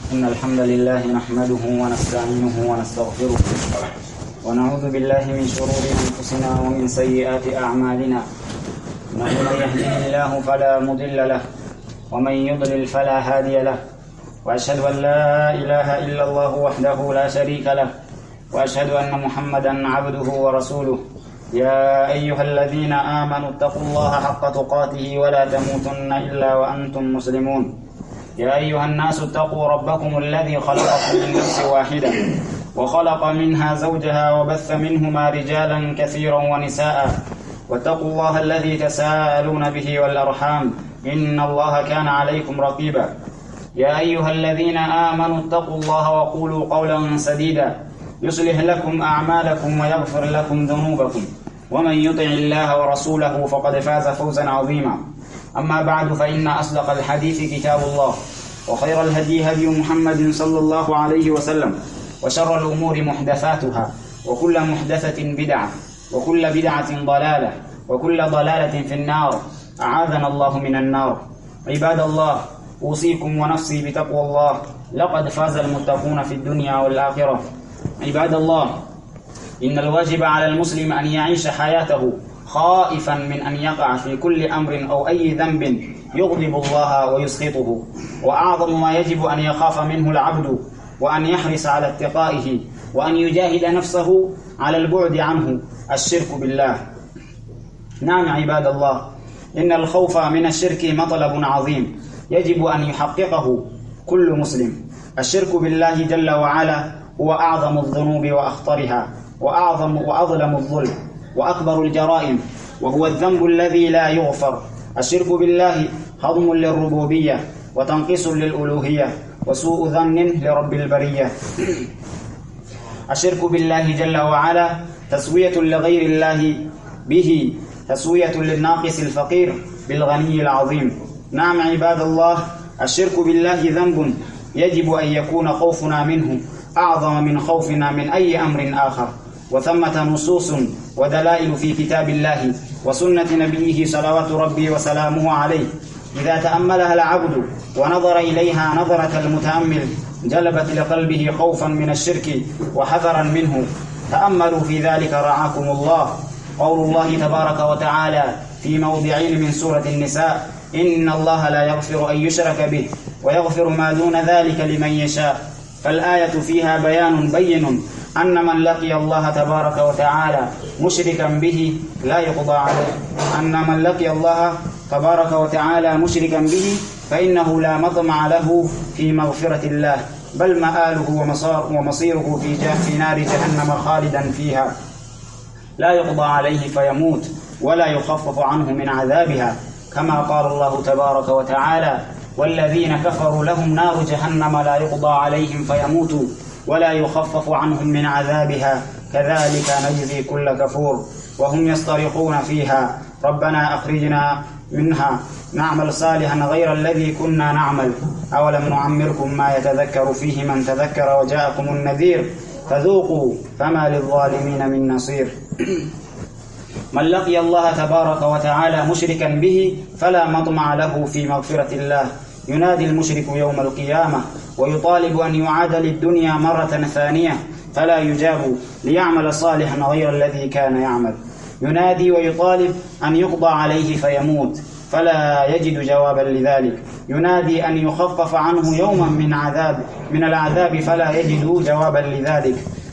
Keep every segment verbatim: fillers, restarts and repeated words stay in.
إن الحمد لله نحمده ونستعينه ونستغفره ونعوذ بالله من شرور أنفسنا ومن سيئات أعمالنا. من يهده الله فلا مضل له ومن يضلل فلا هادي له، وأشهد أن لا إله إلا الله وحده لا شريك له، وأشهد أن محمدا عبده ورسوله. يا أيها الذين آمنوا اتقوا الله حق تقاته ولا تموتن إلا وأنتم مسلمون. يا أيها الناس اتقوا ربكم الذي خلقكم من نفس واحدة وخلق منها زوجها وبث منهما رجالا كثيرا ونساء، واتقوا الله الذي تساءلون به والأرحام إن الله كان عليكم رقيبا. يا أيها الذين آمنوا اتقوا الله وقولوا قولا سديدا يصلح لكم أعمالكم ويغفر لكم ذنوبكم، ومن يطع الله ورسوله فقد فاز فوزا عظيما. أما بعد، فإن أصدق الحديث كتاب الله، وخير الهدي هدي محمد صلى الله عليه وسلم، وشر الأمور محدثاتها، وكل محدثة بدعة، وكل بدعة ضلالة، وكل ضلالة في النار. أعاذنا الله من النار. عباد الله، أوصيكم ونفسي بتقوى الله، لقد فاز المتقون في الدنيا والآخرة. عباد الله، إن الواجب على المسلم أن يعيش حياته خائفا من أن يقع في كل أمر أو أي ذنب يغضب الله ويسخطه، وأعظم ما يجب أن يخاف منه العبد وأن يحرص على اتقائه وأن يجاهد نفسه على البعد عنه الشرك بالله. نعم عباد الله، إن الخوف من الشرك مطلب عظيم يجب أن يحققه كل مسلم. الشرك بالله جل وعلا هو أعظم الذنوب وأخطرها، وأعظم وأظلم الظلم، وأكبر الجرائم، وهو الذنب الذي لا يغفر. الشرك بالله هضم للربوبية، وتنقيص للألوهية، وسوء ظن لرب البرية. الشرك بالله جل وعلا تسوية لغير الله به، تسوية للناقص الفقير بالغني العظيم. نعم عباد الله، الشرك بالله ذنب يجب أن يكون خوفنا منه أعظم من خوفنا من أي أمر آخر. وثمة نصوص ودلائل في كتاب الله وسنة نبيه صلوات ربي وسلامه عليه، إذا تأملها العبد ونظر إليها نظرة المتأمل جلبت لقلبه خوفا من الشرك وحذرا منه. تأملوا في ذلك رعاكم الله. قول الله تبارك وتعالى في موضعين من سورة النساء: إن الله لا يغفر أن يشرك به ويغفر ما دون ذلك لمن يشاء. فالآية فيها بيان بين أن من لقي الله تبارك وتعالى مشركا به لا يقضى عليه، أن من لقي الله تبارك وتعالى مشركا به فإنه لا مطمع له في مغفرة الله، بل مآله ومصيره في نار جهنم خالدا فيها، لا يقضى عليه فيموت ولا يخفف عنه من عذابها، كما قال الله تبارك وتعالى: والذين كفروا لهم نار جهنم لا يقضى عليهم فيموتوا ولا يخفف عنهم من عذابها كذلك نجزي كل كفور. وهم يصطرخون فيها: ربنا أخرجنا منها نعمل صالحا غير الذي كنا نعمل، أولم نعمركم ما يتذكر فيه من تذكر وجاءكم النذير فذوقوا فما للظالمين من نصير. من لقي الله تبارك وتعالى مشركا به فلا مطمع له في مغفرة الله. ينادي المشرك يوم القيامة ويطالب أن يعاد للدنيا مرة ثانية فلا يجاب، ليعمل صالحا غير الذي كان يعمل. ينادي ويطالب أن يقضى عليه فيموت فلا يجد جوابا لذلك. ينادي أن يخفف عنه يوما من عذاب من العذاب فلا يجد جوابا لذلك.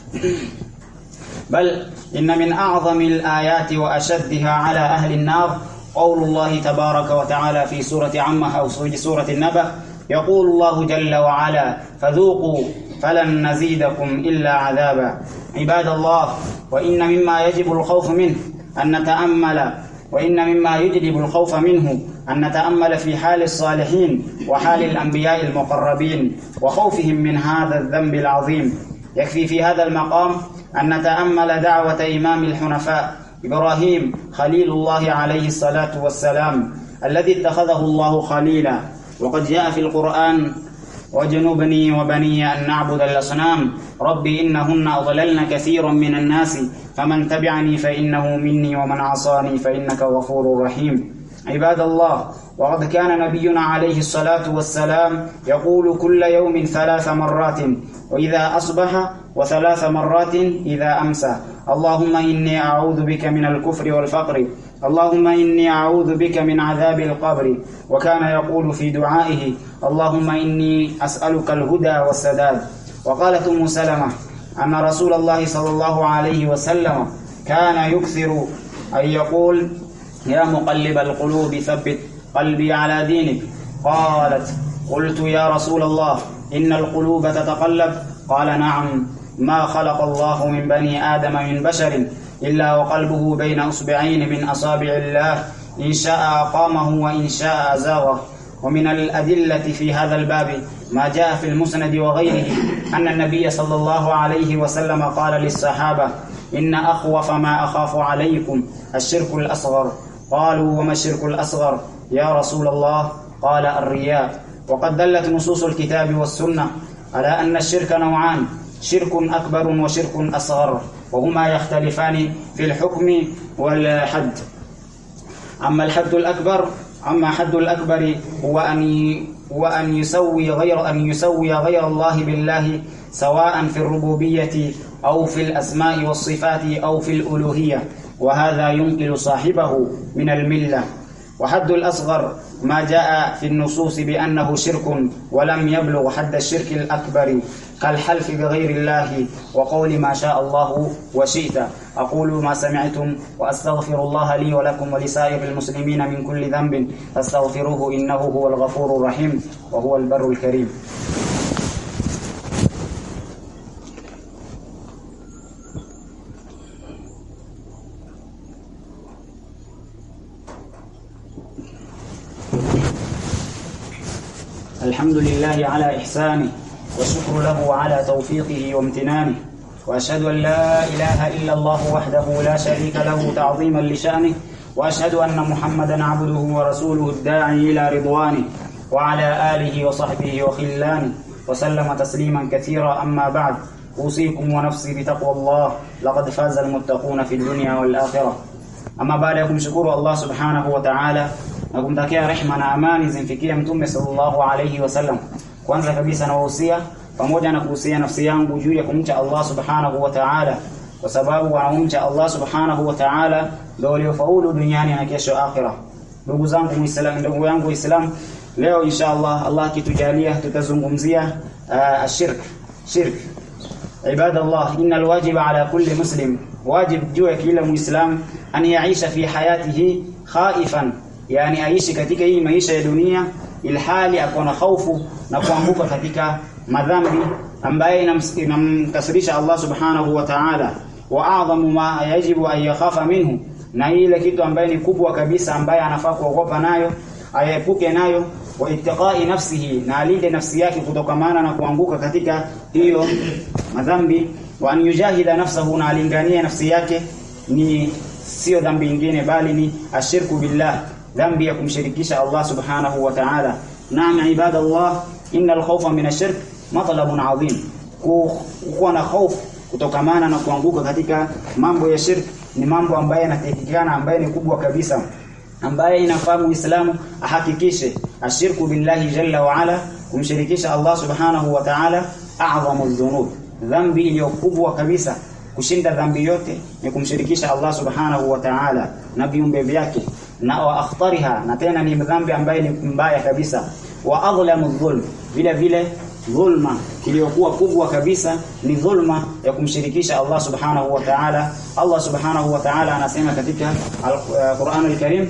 بل إن من أعظم الآيات وأشدها على أهل النار قول الله تبارك وتعالى في سورة عمه أو سورة النبأ: يقول الله جل وعلا: فذوقوا فلن نزيدكم إلا عذابا. عباد الله، وإن مما يجب الخوف منه أن نتأمل وإن مما يجلب الخوف منه أن نتأمل في حال الصالحين وحال الأنبياء المقربين وخوفهم من هذا الذنب العظيم. يكفي في هذا المقام أن نتأمل دعوة إمام الحنفاء إبراهيم خليل الله عليه الصلاة والسلام، الذي اتخذه الله خليلا. وقد جاء في القرآن: وجنبني وبني أن نعبد الأصنام ربي إنهن أضللن كثيرا من الناس فمن تبعني فإنه مني ومن عصاني فإنك غفور رحيم. عباد الله، وقد كان نبينا عليه الصلاة والسلام يقول كل يوم ثلاث مرات وإذا أصبح وثلاث مرات إذا أمسى: اللهم إني أعوذ بك من الكفر والفقر، اللهم إني أعوذ بك من عذاب القبر. وكان يقول في دعائه: اللهم إني أسألك الهدى والسداد. وقالت أم سلمة أن رسول الله صلى الله عليه وسلم كان يكثر أن يقول: يا مقلب القلوب ثبت قلبي على دينك. قالت: قلت يا رسول الله إن القلوب تتقلب؟ قال: نعم، ما خلق الله من بني آدم من بشر إلا وقلبه بين أصبعين من أصابع الله، إن شاء أقامه وإن شاء أزاغه. ومن الأدلة في هذا الباب ما جاء في المسند وغيره أن النبي صلى الله عليه وسلم قال للصحابة: إن أخوف ما أخاف عليكم الشرك الأصغر. قالوا: وما الشرك الأصغر يا رسول الله؟ قال: الرياء. وقد دلت نصوص الكتاب والسنة على أن الشرك نوعان: شرك أكبر وشرك أصغر، وهما يختلفان في الحكم والحد. أما الحد الأكبر أما حد الأكبر هو أن هو أن يسوي غير أن يسوي غير الله بالله، سواء في الربوبية أو في الأسماء والصفات أو في الألوهية، وهذا ينقل صاحبه من الملة. وحد الأصغر ما جاء في النصوص بأنه شرك ولم يبلغ حد الشرك الأكبر، كالحلف بغير الله وقول ما شاء الله وشئت. أقول ما سمعتم وأستغفر الله لي ولكم ولسائر المسلمين من كل ذنب فاستغفروه إنه هو الغفور الرحيم وهو البر الكريم. الحمد لله على إحسانه، والشكر له على توفيقه وامتنانه، وأشهد أن لا إله إلا الله وحده لا شريك له تعظيما لشأنه، وأشهد أن محمدا عبده ورسوله الداعي إلى رضوانه، وعلى آله وصحبه وخلانه، وسلم تسليما كثيرا. أما بعد، أوصيكم ونفسي بتقوى الله، لقد فاز المتقون في الدنيا والآخرة. أما بعد، يكم شكر الله سبحانه وتعالى na kumtakia rehema na amani zimfikie Mtume sallallahu alayhi wasallam. Kwanza kabisa nawahusia pamoja na kuhusia nafsi yangu juu ya kumcha Allah subhanahu wa ta'ala, kwa sababu wanaomcha Allah subhanahu wa ta'ala ndio waliofaulu duniani na kesho akhira. Ndugu zangu Muislamu, ndugu yangu Islam, leo inshallah Allah kitujalia tutazungumzia uh, ashirk shirk. Ibadallah, inna alwajiba ala kulli muslim, wajib juu ya kila muislam an yaisha fi hayatihi khaifan, yani aishi katika hii maisha ya dunia ilhali akona hofu na kuanguka katika madhambi ambaye inamkasirisha Allah subhanahu wa ta'ala. Wa a'zamu ma yajibu an yakhafa minhu, na ile kitu ambaye ni kubwa kabisa ambaye anafaa kuogopa nayo, ayepuke nayo. Wa ittiqai nafsihi, na alinde nafsi yake kutokamana na kuanguka katika hiyo madhambi. Wa an yujahida nafsahu, na alinganie nafsi yake ni sio dhambi nyingine bali ni ashirku billah, dhambi ya kumshirikisha Allah subhanahu wa ta'ala. Naam ibadallah, innal khawfa min ashirk matlabun adhim. Kuwa na hofu kutokamana na kuanguka katika mambo ya shirk ni mambo ambayo yanatakikana, ambayo ni kubwa kabisa, ambaye inafaa Muislamu ahakikishe. Ashirku billahi jalla wa ala, kumshirikisha Allah subhanahu wa ta'ala, a'zamu dhunub, dhambi iliyo kubwa kabisa kushinda dhambi yote ni kumshirikisha Allah subhanahu wa ta'ala na viumbe vyake, na wa akhtariha, na tena ni dhambi ambaye ni mbaya kabisa. Wa adhlamu dhulm, vile vile dhulma iliyokuwa kubwa kabisa ni dhulma ya kumshirikisha Allah subhanahu wa ta'ala. Allah subhanahu wa ta'ala anasema katika Al-Qur'an al-Karim,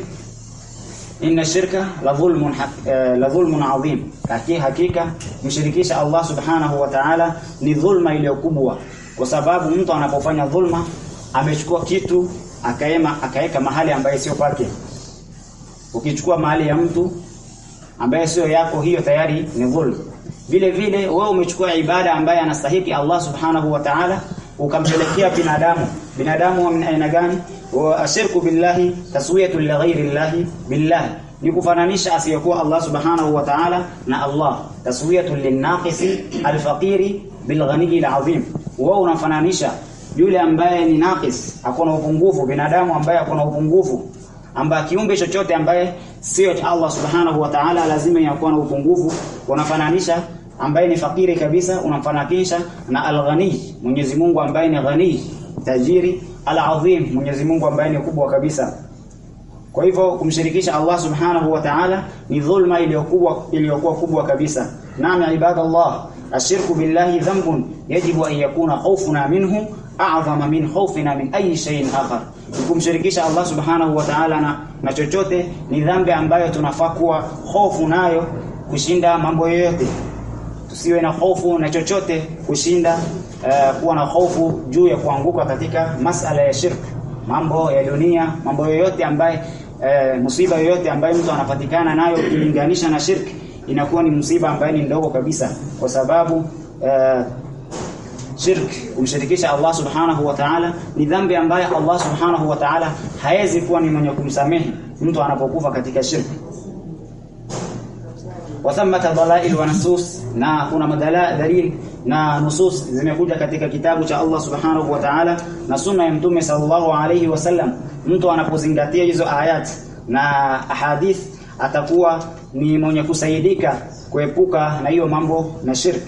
inna shirka la dhulmun la dhulmun adhim, hakika kumshirikisha Allah subhanahu wa ta'ala ni dhulma iliyokubwa, kwa sababu mtu anapofanya dhulma amechukua kitu akaema akaeka mahali ambaye sio pake. Ukichukua mahali ya mtu ambaye sio yako, hiyo tayari ni dhulma. Vile vile wewe umechukua ibada ambaye anastahili Allah subhanahu wa ta'ala ukampelekea binadamu. Binadamu wa aina gani? Wa ashirku billahi taswiyatu li ghairi llahi billahi, ni kufananisha asiyokuwa Allah subhanahu wa ta'ala na Allah. Taswiyatu lin-naqisi al-faqiri bil-ghani al-azim, wao unafananisha yule ambaye ni naqis, akona upungufu, binadamu ambaye akona upungufu, ambaye kiumbe chochote ambaye sio Allah subhanahu wa ta'ala lazima yakuwa na upungufu. Unafananisha ambaye ni fakiri kabisa unamfananisha na al-Ghani, Mwenyezi Mungu ambaye ni ghani, tajiri, al-Azim, Mwenyezi Mungu ambaye ni kubwa kabisa. Kwa hivyo kumshirikisha Allah subhanahu wa ta'ala ni dhulma iliyokuwa iliyokuwa kubwa kabisa. Naam ibadallah, ashirku billahi dhanbun yajibu an yakuna khawfuna minhu a'zama min khawfina min ayi shay'in akhar. Kumshirikisha Allah subhanahu wa ta'ala na, na chochote ni dhambi ambayo tunafaa kuwa hofu nayo kushinda mambo yote. Tusiwe na hofu na chochote kushinda uh, kuwa na hofu juu ya kuanguka katika masala ya shirk, mambo ya dunia, mambo yoyote ambaye uh, musiba yoyote ambayo mtu anapatikana nayo ukilinganisha na shirk inakuwa ni musiba ambayo ni ndogo kabisa, kwa sababu uh, shirk kumshirikisha Allah subhanahu wa ta'ala ni dhambi ambayo Allah subhanahu wa ta'ala hawezi kuwa ni mwenye kumsamehe mtu anapokufa katika shirk. Wathamata dalail wa nusus, na kuna madala dalil na nusus zimekuja katika kitabu cha Allah subhanahu wa ta'ala na sunna ya mtume sallallahu alayhi wasallam. Mtu anapozingatia hizo ayat na ahadith atakuwa ni mwenye kusaidika kuepuka na hiyo mambo na shirk.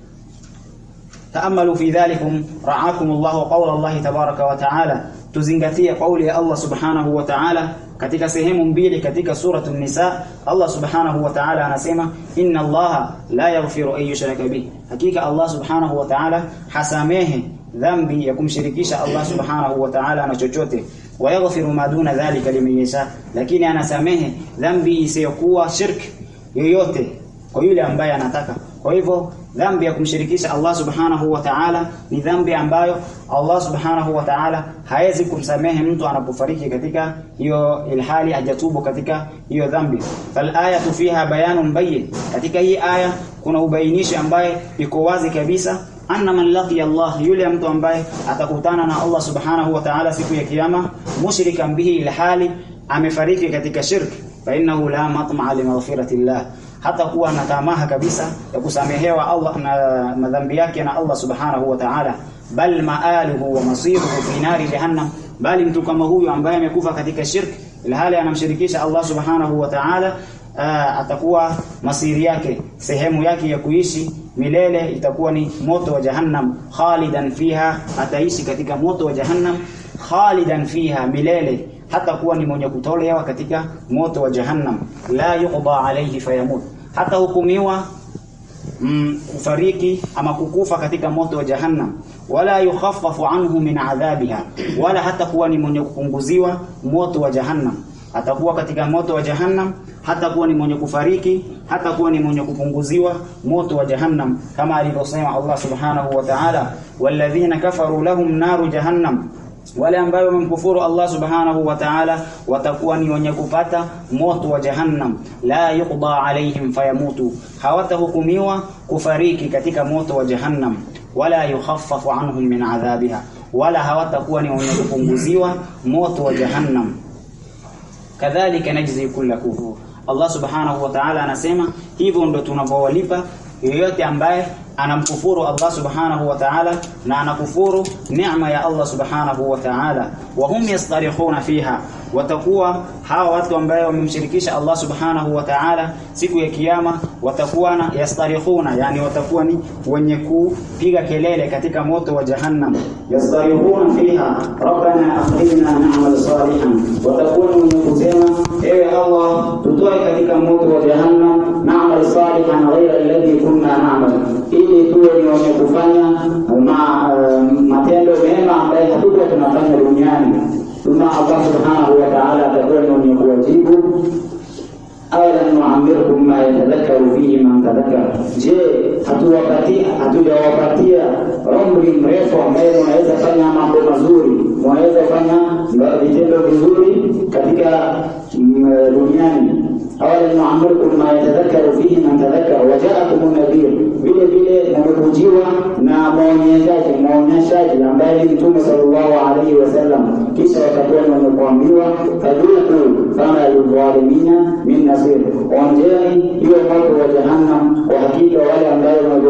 Taamalu fi dhalikum ra'akumullahu qawla Allah tabaraka wa ta'ala, tuzingatie kauli ya Allah subhanahu wa ta'ala katika sehemu mbili katika surah an-Nisa. Allah subhanahu wa ta'ala anasema inna Allah la yaghfiru an yushraka bih, hakika Allah subhanahu wa ta'ala hasamehe dhambi ya kumshirikisha Allah subhanahu wa ta'ala na chochote, wa yaghfiru ma duna dhalika liman yasha, lakini anasamehe dhambi isiyokuwa shirk yoyote kwa yule ambaye anataka. Kwa hivyo dhambi ya kumshirikisha Allah subhanahu wa ta'ala ni dhambi ambayo Allah subhanahu wa ta'ala hawezi kumsamehe mtu anapofariki katika hiyo ilhali hajatubu katika hiyo dhambi. Fal ayatu fiha bayanun bayyin, katika hii aya kuna ubainishi ambaye iko wazi kabisa, anna man laqiya Allah, yule mtu ambaye atakutana na Allah subhanahu wa ta'ala siku ya kiyama mushrikan bihi ilhali amefariki katika shirk, fa innahu la matma'a li maghfirati Allah, hata kuwa na tamaa kabisa ya kusamehewa Allah na madhambi yake na Allah subhanahu wa ta'ala, bal ma'aluhu wa masiruhu fi nari jahannam, bali mtu kama huyu ambaye amekufa katika shirk ilhali anamshirikisha Allah subhanahu wa ta'ala, uh, atakuwa masiri yake, sehemu yake ya kuishi milele itakuwa ni moto wa jahannam, khalidan fiha, ataishi katika moto wa jahannam khalidan fiha milele, hata kuwa ni mwenye kutolewa katika moto wa jahannam. La yuqda alayhi fayamut, hata hukumiwa mm, kufariki ama kukufa katika moto wa jahannam. Wala yukhaffafu anhu min adhabiha, wala hata kuwa ni mwenye kupunguziwa moto wa jahannam, atakuwa katika moto wa jahannam, hata kuwa ni mwenye kufariki, hata kuwa ni mwenye kupunguziwa moto wa jahannam, kama alivyosema Allah subhanahu wa ta'ala, walladhina kafaru lahum naru jahannam, wale ambao wamemkufuru Allah subhanahu wa ta'ala watakuwa ni wenye kupata moto wa jahannam. La yuqda alaihim fayamutu, hawatahukumiwa kufariki katika moto wa jahannam. Wala yukhaffafu anhum min adhabiha, wala hawatakuwa ni wenye kupunguziwa moto wa jahannam. Kadhalika najzi kulla kufur, Allah subhanahu wa ta'ala anasema hivyo ndo tunapowalipa yeyote ambaye anamkufuru Allah subhanahu wa ta'ala na anakufuru neema ya Allah subhanahu wa ta'ala. Wa hum yastarikhuna fiha, watakuwa hawa watu ambao wamemshirikisha Allah subhanahu wa ta'ala siku ya kiyama watakuwa na yastarikhuna, yani watakuwa ni wenye kupiga kelele katika moto wa jahannam. Yastarikhuna fiha rabbana akhrijna na'mal salihan, watakuwa ni wenye kusema ewe Allah tutoe katika moto wa jahannam na'mal salihan ghayra alladhi kunna na'mal, ili tuwe ni wenye kufanya ma, uh, matendo mema ambayo hatukuwa tunafanya duniani. Tuna Allah subhanahu wa ta'ala atakuwa ni mwenye kuwajibu, awalan nu'ammirkum ma yatadhakkaru fihi man tadhakkara, je hatuwapatia hatujawapatia umri mrefu ambaye unaweza fanya mambo mazuri, unaweza fanya vitendo vizuri katika duniani. Awalan nu'ammirkum ma yatadhakkaru fihi man tadhakkara wa ja'akum an-nadhir, vile vile mmekujiwa na maonyeshaji maonyeshaji ambaye ni Mtume sallallahu alaihi wasallam, kisha watakuwa wamekuambiwa fadhuku kama lidhalimina min nasir, onjeni hiyo moto wa jahannam, kwa hakika wale ambao wanadhulumu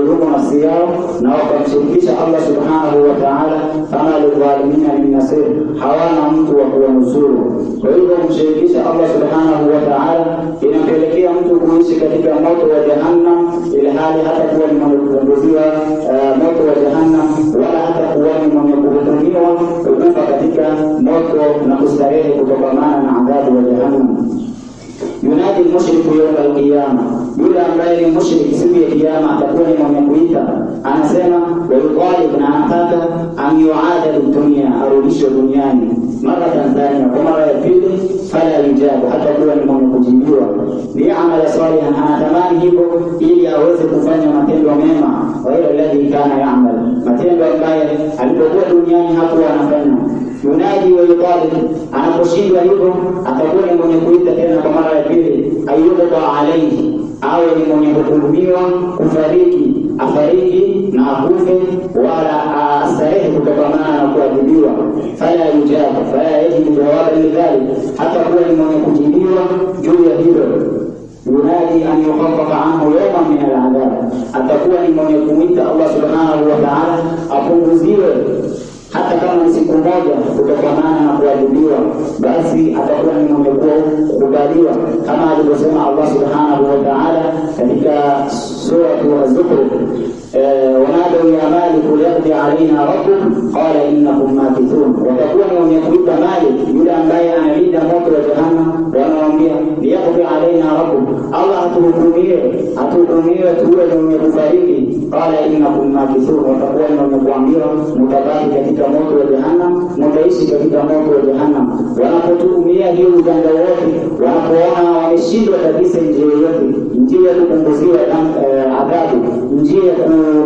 nafsi yao na wakamshirikisha Allah subhanahu wa ta'ala, fama lidhalimina min nasir, hawana mtu wa kuwanusuru. Kwa hivyo kumshirikisha Allah subhanahu wa ta'ala inapelekea mtu kuishi katika moto wa jahannam, ili hali hata kuwa ni mwenye kuongoziwa uh, moto wa jahannam, wala hata kuwa ni mwenye kuhukumiwa kukufa katika moto na kustarehe kutokamana na adhabu wa jahannam. Yunadi mushriku yawm al-qiyama, yule ambaye ni mushrik siku ya kiyama atakuwa ni mwenye kuita, anasema wa yuqalib, na anataka an yu'ada dunia, arudishwe duniani mara Tanzania kwa mara ya pili, fala yujabu, hata kuwa ni mwenye kujibiwa. Ni amala salihan, anatamani hivyo ili aweze kufanya matendo mema, wa ila alladhi kana ya'mal, matendo ambayo alipokuwa duniani hakuwa anafanya. Yunadi wa yuqalib, anaposhindwa hivyo atakuwa ni mwenye kuita tena kwa mara ya pili, ayyuba alayhi, awe ni mwenye kuhukumiwa kufariki, afariki na akufe, wala astarehe kutokamana na kuadhibiwa. Fala yujabu, fala yajibu jawaban lidhalik, hata kuwa ni mwenye kujibiwa juu ya hilo. Yunadi an yukhaffafa anhu yawman min al-adhab, atakuwa ni mwenye kumwita Allah subhanahu wa ta'ala apunguziwe hata kama ni siku moja kutokamana na kuadhibiwa, basi atakuwa ni mwenye kukubaliwa, kama alivyosema Allah subhanahu wa ta'ala katika sura Az-Zukhruf, wanadu ya Malik liyaqdi alaina rabbuk qala innakum makithun, watakuwa ni mwenye kuita Malik, yule ambaye analinda moto wa jahannam, wanawaambia liyaqdi alaina rabbuk, Allah atuhukumie, atuhukumie tuwe ni mwenye kufariki, qala innakum makithun, watakuwa ni mwenye kuambiwa mutabaki katika moto wa jahannam, mtaishi katika moto wa jahannam. Wanapotumia hiyo ujanja wote, wanapoona wameshindwa kabisa njia yote, njia ya kupunguziwa adhabu, njia ya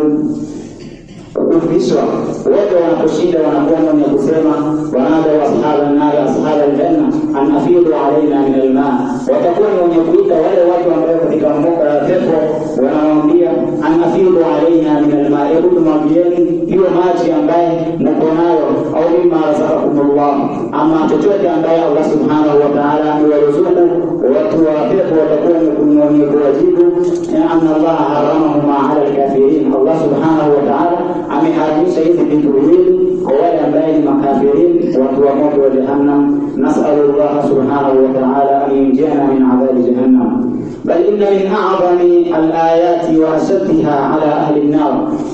kufishwa, wote wanaposhinda wanakuwa wenye kusema wanada wa ashaban nar ashab aljanna an afidu alaina min alma, watakuwa wenye kuita wale watu ambao katika pepo, wanawaambia an afidu alaina min alma, hebu tumwagieni hiyo maji ambaye mko nayo, au mimma razaqakumullah, ama chochote ambaye Allah subhanahu wa ta'ala amewaruzuku. Watu wa pepo watakuwa wenye kuwajibu anna Allah haramahuma ala alkafirin, Allah subhanahu wa ta'ala ameharamisha hizi vitu viwili kwa wale ambao ni makafirin, watu wa moto wa jahannam. Nas'alullah subhanahu wa ta'ala an yunjina min adhabi jahannam. Bal inna min a'zami al-ayati wa ashaddiha ala ahli an-nar,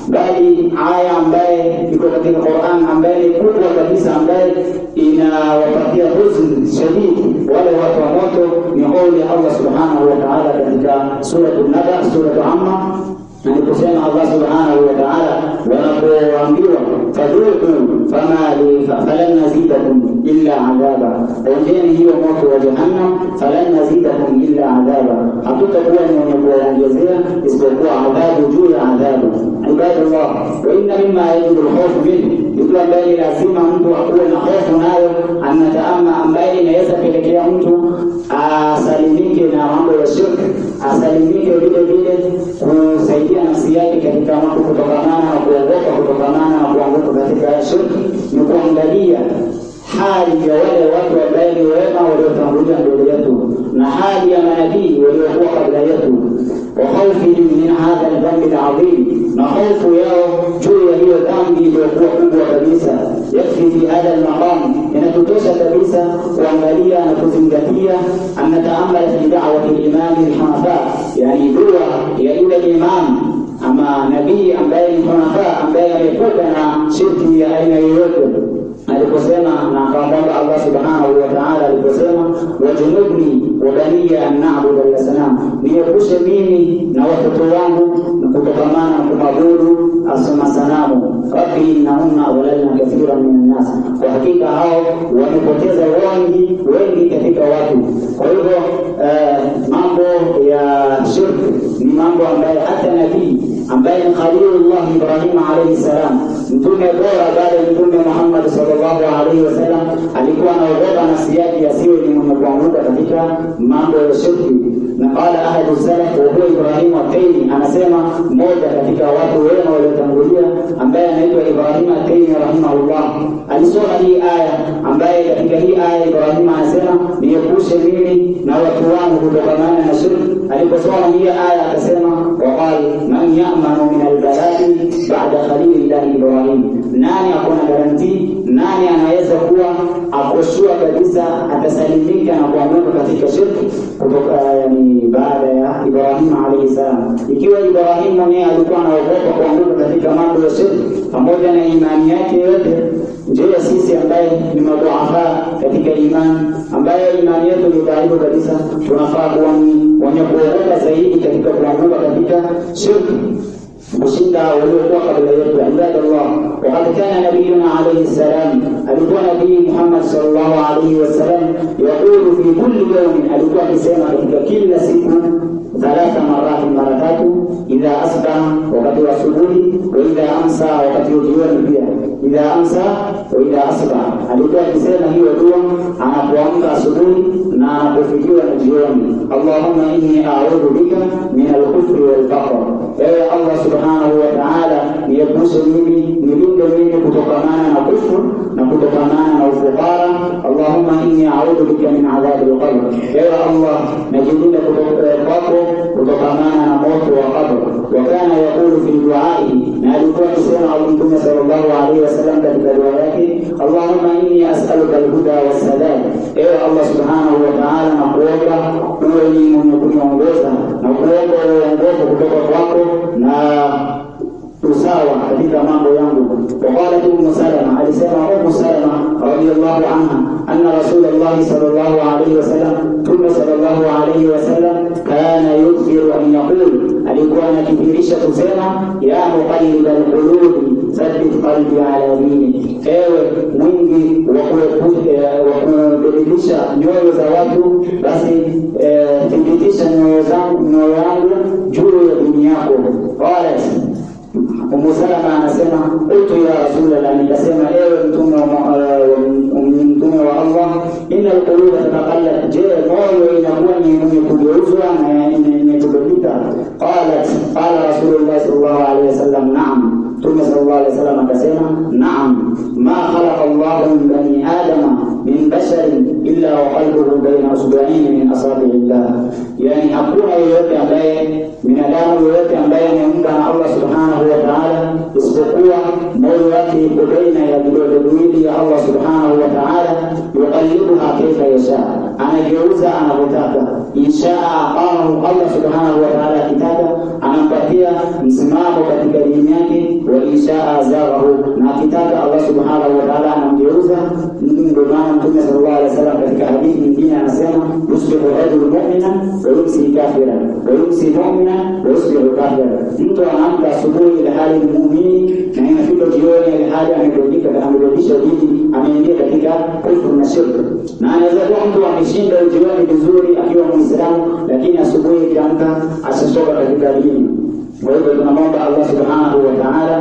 bali aya ambaye iko katika Qur'an ambaye ni kubwa kabisa, ambaye inawapatia huzuni shadidi wale watu wa moto, ni kauli ya Allah subhanahu wa ta'ala katika sura an-Naba, sura Amma, anaposema Allah subhanahu wa ta'ala, wanapoambiwa fadhuku fama li falan nazidakum illa adhaba, onjeni hiyo moto wa jahannam, falan nazidakum illa adhaba, hatutakuwa ni wenye kuongezea isipokuwa adhabu juu ya adhabu. Ibadallah, wa inna mimma yajibu al-khawf minhu, ndio ambaye lazima mtu akuwe na hofu nayo, anataama ambaye inaweza pelekea mtu asalimike na mambo ya shirki, asalimike vile vile kusaidia nafsi yake katika mambo kutokamana na kuogopa kutokamana na kuanguka katika shirki, ni kuangalia hali ya wale watu ambao ni wema waliotangulia mbele yetu na hali ya manabii waliokuwa kabla yetu, wa khawfi min hadha al-dhanbi al-'azim, na hofu yao juu ya hiyo dhambi iliyokuwa kubwa kabisa. Yakfi fi hadha al-maqam, inatutosha kabisa kuangalia na kuzingatia anataamala fi da'wati al-imam al-hanafa, yani dua ya yule imam ama nabii ambaye ni hanafa, ambaye ameepuka na shirki ya aina yoyote. Aliposema na akamwomba Allah subhanahu wa ta'ala, aliposema wajunubni wa baniya an na'budu al-asnam, niepushe mimi na watoto wangu kutokamana na kuabudu asma sanamu. Rabbi innahunna adlalna kathiran min an-nas, kwa hakika hao wamepoteza wengi wengi katika watu. Kwa hivyo uh, mambo ya shirki ni mambo ambayo hata nabii ambaye ni Khalilullah Ibrahim alayhi salam, mtume bora baada ya mtume Muhammad sallallahu alayhi wasallam, alikuwa anaogopa nafsi yake asiwe ni mwenye kuanguka katika mambo ya shirki. Na qala ahadu salaf wa huwa Ibrahim at-Taymi, anasema mmoja katika watu wema waliotangulia ambaye anaitwa Ibrahim at-Taymi rahimahullah, alisoma hii aya ambaye katika hii aya Ibrahim anasema niepushe mimi na watu wangu kutokana na shirki. Aliposoma hii aya akasema waqal man ya'manu min al-baladi ba'da khalilillah Ibrahim, nani akona garanti, nani anaweza kuwa akoshua kabisa atasalimika na kuondoka katika shirki kutoka yani baada ya Ibrahim alayhi salam. Ikiwa Ibrahim mwenyewe alikuwa anaogopa kuondoka katika mambo ya shirki pamoja na imani yake yote, je, sisi ambaye ni madhuafa katika imani, ambaye imani yetu ni dhaifu kabisa, tunafaa kuwa wenye kuogopa zaidi katika kuondoka katika shirki kushinda waliokuwa kabla yetu. Ibadallah, waqad kana nabiyuna alayhi salam, alikuwa nabii Muhammad sallallahu alayhi wasallam yaqulu fi kulli yawmin, alikuwa akisema katika kila siku thalatha marati, mara tatu, idha asbaha, wakati wa asubuhi, wa idha amsa, wakati wa jioni pia, idha amsa wa idha asbaha. Alikuwa akisema hiyo dua anapoamka asubuhi na anapofikiwa na jioni. Allahumma inni a'udhu bika min al-kufri wal faqr, ewe Allah subhanahu wa ta'ala niepushe mimi, nilinde mimi kutokamana na kufuru na kutokamana na ufukara. Allahumma inni a'udhu bika min adhabi al-qabr, ewe Allah najilinda kwako kutokamana na moto wa qabr. Wa kana yaqulu fi du'a'ihi, na alikuwa akisema Mtume sallallahu alayhi wasallam katika dua yake, Allahumma inni as'aluka al-huda was-sadad, ewe Allah subhanahu wa ta'ala nakuomba uwe ni mwenye kuniongoza na kuomba uongofu kutoka kwako na usawa katika mambo yangu. Waqala Ummu Salama, alisema Ummu Salama radhiyallahu anha, anna Rasulullah sallallahu alayhi wasallam, Mtume sallallahu alayhi wasallam kana yudhiru an yaqul, alikuwa anakithirisha kusema ya muqallibal qulub thabbit qalbi ala dinik, ewe mwingi wa kubadilisha nyoyo za watu, basi thibitisha nyoyo zangu nyoyo yangu juu ya dini yako. Qala Ummu Salama anasema qultu ya Rasulullah, nikasema ewe mtume wa mtume wa Allah, inna al-quluba tataqallab, je, moyo inakuwa ni mwenye kugeuzwa na yenye kubadilika? Qalat qala Rasulullah sallallahu alayhi wasallam na'am, Mtume sallallahu alayhi wasallam akasema na'am, ma khalaqa Allahu min bani adama min basharin illa wa qalbuhu bayna usbu'ayn min asabi'illah, yani hakuna yeyote ambaye binadamu yoyote ambaye ameumba na Allah subhanahu wa ta'ala isipokuwa moyo wake uko baina ya vidole viwili ya Allah subhanahu wa ta'ala, yuqallibuha kayfa yasha, anageuza anapotaka. Inshaa aqamahu, Allah subhanahu wa ta'ala akitaka anampatia msimamo katika dini yake, wa inshaa azaghahu, na akitaka Allah subhanahu wa ta'ala anamgeuza. Ndio maana Mtume sallallahu alaihi wasallam katika hadithi nyingine anasema yusbihu rajulu mu'minan wa yumsi kafiran wa yumsi mu'minan wa yusbihu kafiran, mtu anaamka asubuhi ile hali ni muumini na inafika jioni ile hali amebadilika, amebadilisha dini, ameingia katika kufuru na shirki. Na anaweza kuwa mtu ameshinda jioni vizuri akiwa Muislamu, lakini asubuhi akiamka asishoka katika dini. Kwa hivyo tunamwomba Allah subhanahu wa ta'ala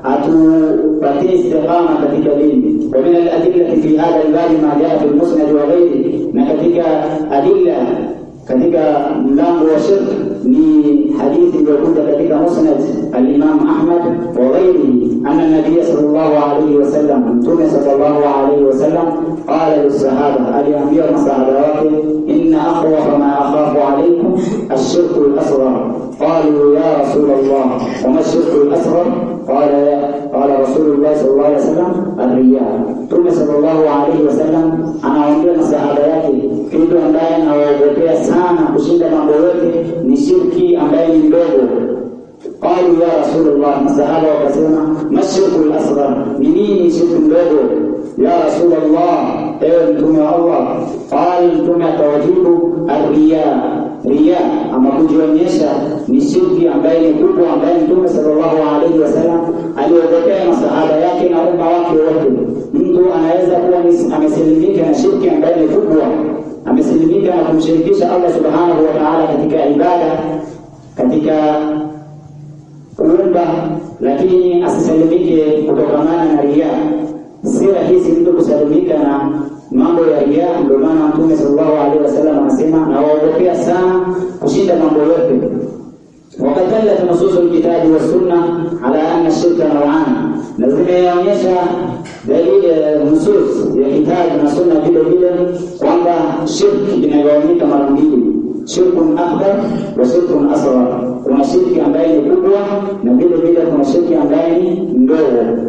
atupatie istiqama katika dini. Wa min al-adillati fi hadha al-bab ma jaa fi al-musnad wa ghayrihi, na katika adilla katika mlango wa shirk ni hadithi iliyokuja katika musnad al-Imam Ahmad wa ghayrihi, anna nabiy sallallahu alayhi wasallam, Mtume sallallahu alayhi wasallam qala lis-sahaba, aliambia masahaba wake, inna akhwafa ma akhafu alaykum ash-shirku al-asghar. قالوا يا رسول الله وما الشرك الأصغر؟ قال قال رسول الله صلى الله عليه وسلم الرياء. ثم صلى الله عليه وسلم anawaambia masahaba yake kitu ambaye anawaogopea sana kushinda mambo yote ni shirki ambaye ni ndogo. قالوا يا رسول الله, masahaba wakasema mashirku al-asghar, ni nini shirki ndogo ya رسول الله, ewe mtume wa Allah? قال mtume akawajibu الرياء, riya ama kujionyesha ni shirki ambaye ni kubwa, ambaye Mtume sallallahu alaihi wasallam aliogopea masahaba yake na umma wake wote. Mtu anaweza kuwa amesalimika na shirki ambaye ni kubwa, amesalimika na kumshirikisha Allah subhanahu wa ta'ala katika ibada, katika kuomba, lakini asisalimike kutokamana na riya. Si rahisi mtu kusalimika na mambo ya riya. Ndio maana Mtume sallallahu alaihi wasallam anasema na waogopea sana kushinda mambo yote. وقد دلت نصوص الكتاب والسنة على أن الشرك نوعان. لازم يonyesha dalili nusus ya kitabu na sunna vile vile kwamba shirki inagawanyika mara mbili, shirkun akbar wa shirkun asghar. Kuna shirki ambayo ni kubwa na vile vile kuna shirki ambayo ni ndogo.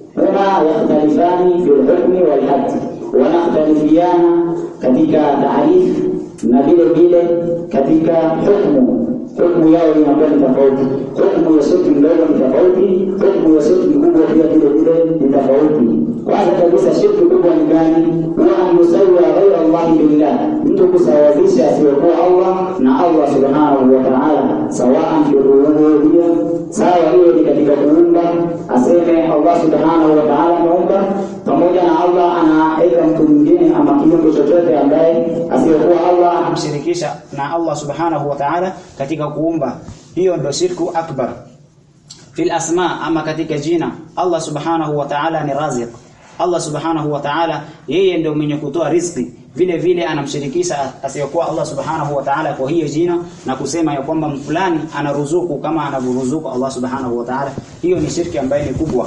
Huma yakhtalifani fi al-hukmi wal hadd, wanakhtalifiana katika taarif na vile vile katika hukumu. Hukumu yao inakuwa ni tofauti. Hukumu ya shirki ndogo ni tofauti, hukumu ya shirki kubwa pia vile vile ni tofauti. Kwanza kabisa shirki kubwa ni gani? Huwa musawwa ghayra Allah billah, mtu kusawazisha asiyokuwa Allah na Allah subhanahu wa ta'ala, sawa fi rububiyya, sawa hiyo ni katika kuumba, aseme Allah subhanahu wa ta'ala ameumba, pamoja na Allah anaweka mtu mwingine ama kiumbe chochote ambaye asiyokuwa Allah amshirikisha na Allah subhanahu wa ta'ala katika kuumba. Hiyo ndio shirku akbar. Fil asma, ama katika jina, Allah subhanahu wa ta'ala ni raziq. Allah subhanahu wa ta'ala yeye ndio mwenye kutoa riziki, vile vile anamshirikisha asiyokuwa Allah subhanahu wa ta'ala kwa hiyo jina na kusema ya kwamba fulani anaruzuku kama anavyoruzuku Allah subhanahu wa ta'ala. Hiyo ni shirki ambayo ni kubwa.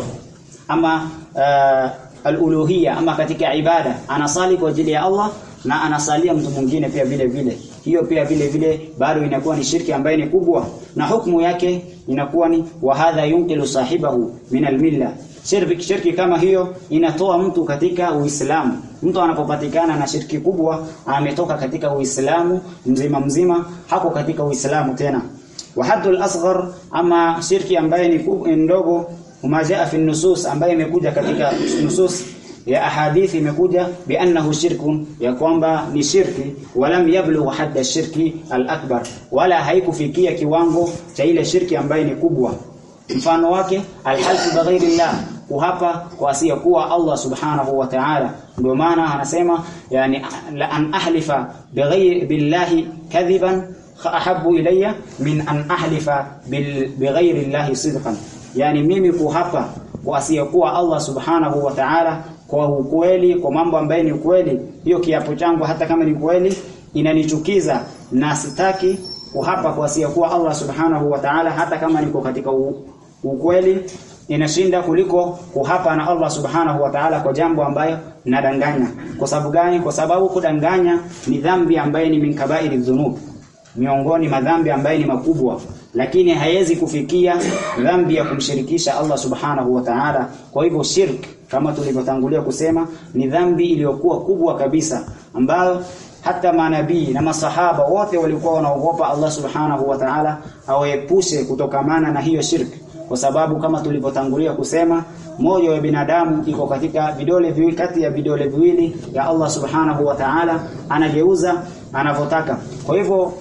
Ama uh, al-uluhiyya, ama katika ibada anasali kwa ajili ya Allah na anasalia mtu mwingine pia vile vile, hiyo pia vile vile bado inakuwa ni shirki ambayo ni kubwa, na hukumu yake inakuwa ni wa hadha yunqilu sahibahu min al-milla. Shirki shirki kama hiyo inatoa mtu katika Uislamu. Mtu anapopatikana na shirki kubwa ametoka katika Uislamu mzima mzima, hako katika Uislamu tena. Wa haddul asghar, ama shirki ambayo ni ndogo, umajaa fi nusus, ambayo imekuja katika nusus ya ahadithi imekuja bi annahu shirkun, ya kwamba ni shirki, walam yablugh hadda shirki al-akbar, wala haikufikia kiwango cha ile shirki ambayo ni kubwa. Mfano wake alhalfu bighairillah, kuhapa kwa asiyekuwa Allah subhanahu wa ta'ala. Ndio maana anasema yani la an ahlifa bighayri billahi kadhiban ahabbu ilayya min an ahlifa bighayri llahi sidqan, yani mimi kuhapa kwa asiyekuwa Allah subhanahu wa ta'ala kwa ukweli, kwa mambo ambayo ni ukweli, hiyo kiapo changu hata kama ni kweli inanichukiza, na sitaki kuhapa kwa asiyekuwa Allah subhanahu wa ta'ala hata kama niko katika ukweli, inashinda kuliko kuhapa na Allah subhanahu wa ta'ala kwa jambo ambayo nadanganya. Kwa sababu gani? Kwa sababu kudanganya ni dhambi ambayo ni min kabairi dhunub, miongoni madhambi ambayo ni makubwa, lakini haiwezi kufikia dhambi ya kumshirikisha Allah subhanahu wa ta'ala. Kwa hivyo shirk, kama tulivyotangulia kusema, ni dhambi iliyokuwa kubwa kabisa, ambayo hata manabii na masahaba wote walikuwa wanaogopa Allah subhanahu wa ta'ala awaepushe kutokamana na hiyo shirk. Kwa sababu kama tulivyotangulia kusema, moyo wa binadamu iko katika vidole viwili, kati ya vidole viwili ya Allah subhanahu wa ta'ala, anageuza anavyotaka. Kwa hivyo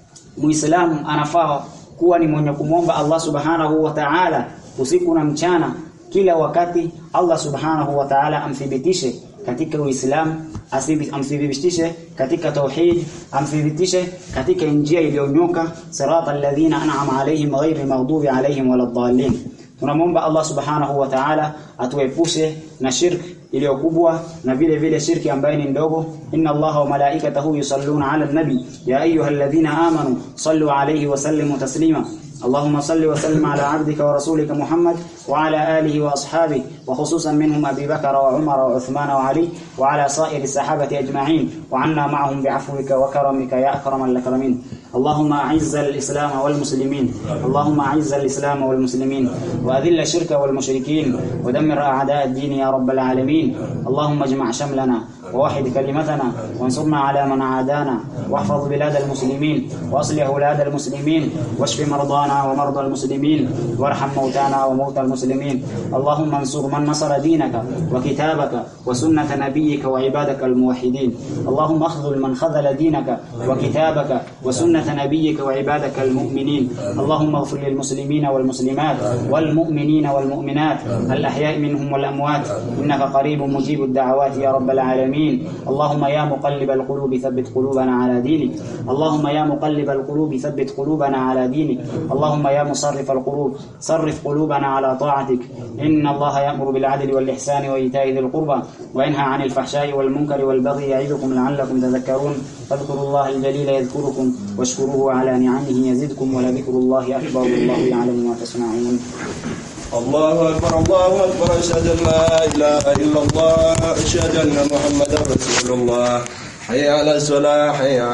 Muislamu anafaa kuwa ni mwenye kumwomba Allah subhanahu wa ta'ala usiku na mchana, kila wakati Allah subhanahu wa ta'ala amthibitishe katika Uislamu, amthibitishe katika tauhid, amthibitishe katika njia iliyonyoka, sirata alladhina an'ama alayhim ghayril maghdubi alayhim waladdallin. Tunamwomba Allah subhanahu wa ta'ala atuepushe na shirk iliyokubwa na vile vile shirki ambayo ni ndogo. Inna Allaha wa malaikatahu yusalluna 'ala an-nabi ya ayyuhalladhina amanu sallu 'alayhi wa sallimu taslima. اللهم صل وسلم على عبدك ورسولك محمد وعلى آله وأصحابه، وخصوصا منهم أبي بكر وعمر وعثمان وعلي وعلى سائر الصحابة أجمعين، وعنا معهم بعفوك وكرمك يا أكرم الأكرمين. اللهم أعز الإسلام والمسلمين، اللهم أعز الإسلام والمسلمين، وأذل الشرك والمشركين، ودمر أعداء الدين يا رب العالمين. اللهم اجمع شملنا ووحد كلمتنا، وانصرنا على من عادانا، واحفظ بلاد المسلمين، واصلح أولاد المسلمين، واشف مرضانا ومرضى المسلمين، وارحم موتانا وموتى المسلمين. اللهم انصر من نصر دينك وكتابك وسنة نبيك وعبادك الموحدين. اللهم اخذل من خذل دينك وكتابك وسنة نبيك وعبادك المؤمنين. اللهم اغفر للمسلمين والمسلمات والمؤمنين والمؤمنات الأحياء منهم والأموات إنك قريب مجيب الدعوات يا رب العالمين. اللهم يا مقلب القلوب ثبت قلوبنا على دينك. اللهم يا مقلب القلوب ثبت قلوبنا على دينك. اللهم يا مصرف القلوب صرف قلوبنا على طاعتك. إن الله يأمر بالعدل والإحسان وإيتاء ذي القربى وينهى عن الفحشاء والمنكر والبغي يعظكم لعلكم تذكرون. فاذكروا الله الجليل يذكركم واشكروه على نعمه يزدكم ولذكر الله أكبر والله يعلم ما تصنعون. الله أكبر الله أكبر. أشهد أن لا إله إلا الله. أشهد أن محمدا رسول الله. حي على الصلاة. حي